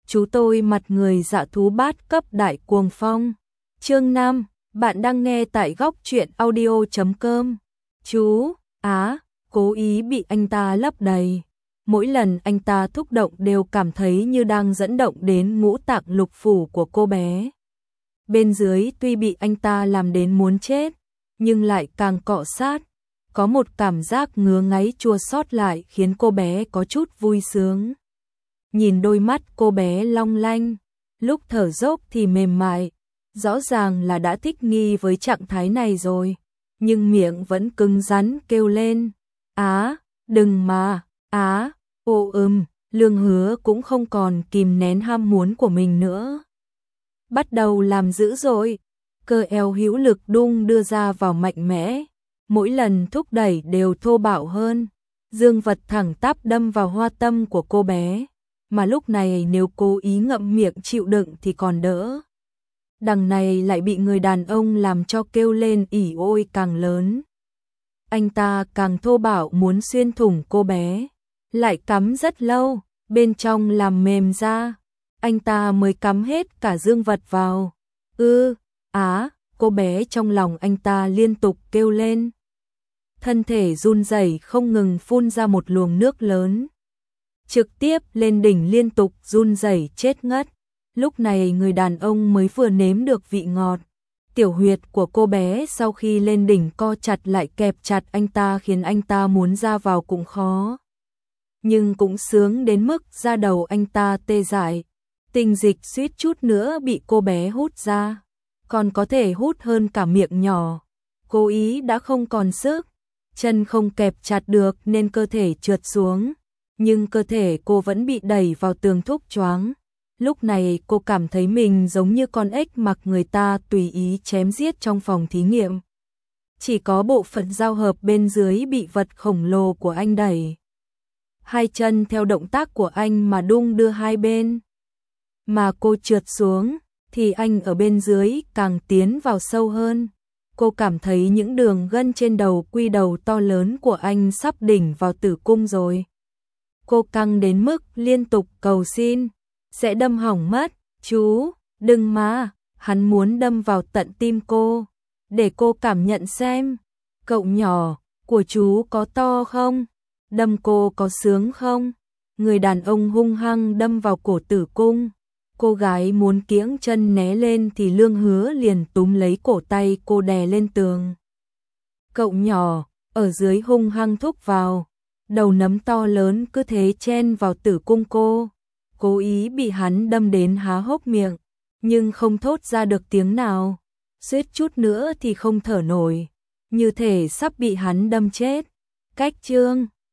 chú tôi mặt người dạ thú bát cấp đại cuồng phong. Chương 5, bạn đang nghe tại góc truyện audio.com. Chú, cố ý bị anh ta lấp đầy. Mỗi lần anh ta thúc động đều cảm thấy như đang dẫn động đến ngũ tạng lục phủ của cô bé. Bên dưới tuy bị anh ta làm đến muốn chết, nhưng lại càng cọ sát. Có một cảm giác ngứa ngáy chua xót lại khiến cô bé có chút vui sướng. Nhìn đôi mắt cô bé long lanh, lúc thở dốc thì mềm mại, rõ ràng là đã thích nghi với trạng thái này rồi, nhưng miệng vẫn cứng rắn kêu lên, đừng mà, Lương Hứa cũng không còn kìm nén ham muốn của mình nữa. Bắt đầu làm dữ rồi, cơ eo hữu lực đung đưa ra vào mạnh mẽ, mỗi lần thúc đẩy đều thô bạo hơn, dương vật thẳng tắp đâm vào hoa tâm của cô bé, mà lúc này nếu cố ý ngậm miệng chịu đựng thì còn đỡ. Đằng này lại bị người đàn ông làm cho kêu lên ỉ ôi càng lớn. Anh ta càng thô bạo muốn xuyên thủng cô bé, lại cắm rất lâu, bên trong làm mềm ra, anh ta mới cắm hết cả dương vật vào. Cô bé trong lòng anh ta liên tục kêu lên. Thân thể run rẩy không ngừng phun ra một luồng nước lớn. Trực tiếp lên đỉnh liên tục run rẩy chết ngất. Lúc này người đàn ông mới vừa nếm được vị ngọt. Tiểu huyệt của cô bé sau khi lên đỉnh co chặt lại kẹp chặt anh ta khiến anh ta muốn ra vào cũng khó. Nhưng cũng sướng đến mức da đầu anh ta tê dại. Tinh dịch suýt chút nữa bị cô bé hút ra. Còn có thể hút hơn cả miệng nhỏ. Cố ý đã không còn sức. Chân không kẹp chặt được nên cơ thể trượt xuống. Nhưng cơ thể cô vẫn bị đẩy vào tường thúc choáng. Lúc này cô cảm thấy mình giống như con ếch mặc người ta tùy ý chém giết trong phòng thí nghiệm. Chỉ có bộ phận giao hợp bên dưới bị vật khổng lồ của anh đẩy. Hai chân theo động tác của anh mà đung đưa hai bên. Mà cô trượt xuống, thì anh ở bên dưới càng tiến vào sâu hơn. Cô cảm thấy những đường gân trên đầu quy đầu to lớn của anh sắp đỉnh vào tử cung rồi. Cô căng đến mức liên tục cầu xin, sẽ đâm hỏng mất, chú, đừng mà, hắn muốn đâm vào tận tim cô, để cô cảm nhận xem, cậu nhỏ, của chú có to không, đâm cô có sướng không, người đàn ông hung hăng đâm vào cổ tử cung, cô gái muốn kiễng chân né lên thì Lương Hứa liền túm lấy cổ tay cô đè lên tường. Cậu nhỏ, ở dưới hung hăng thúc vào, đầu nấm to lớn cứ thế chen vào tử cung cô. Cố ý bị hắn đâm đến há hốc miệng, nhưng không thốt ra được tiếng nào, suýt chút nữa thì không thở nổi, như thể sắp bị hắn đâm chết. Cách chương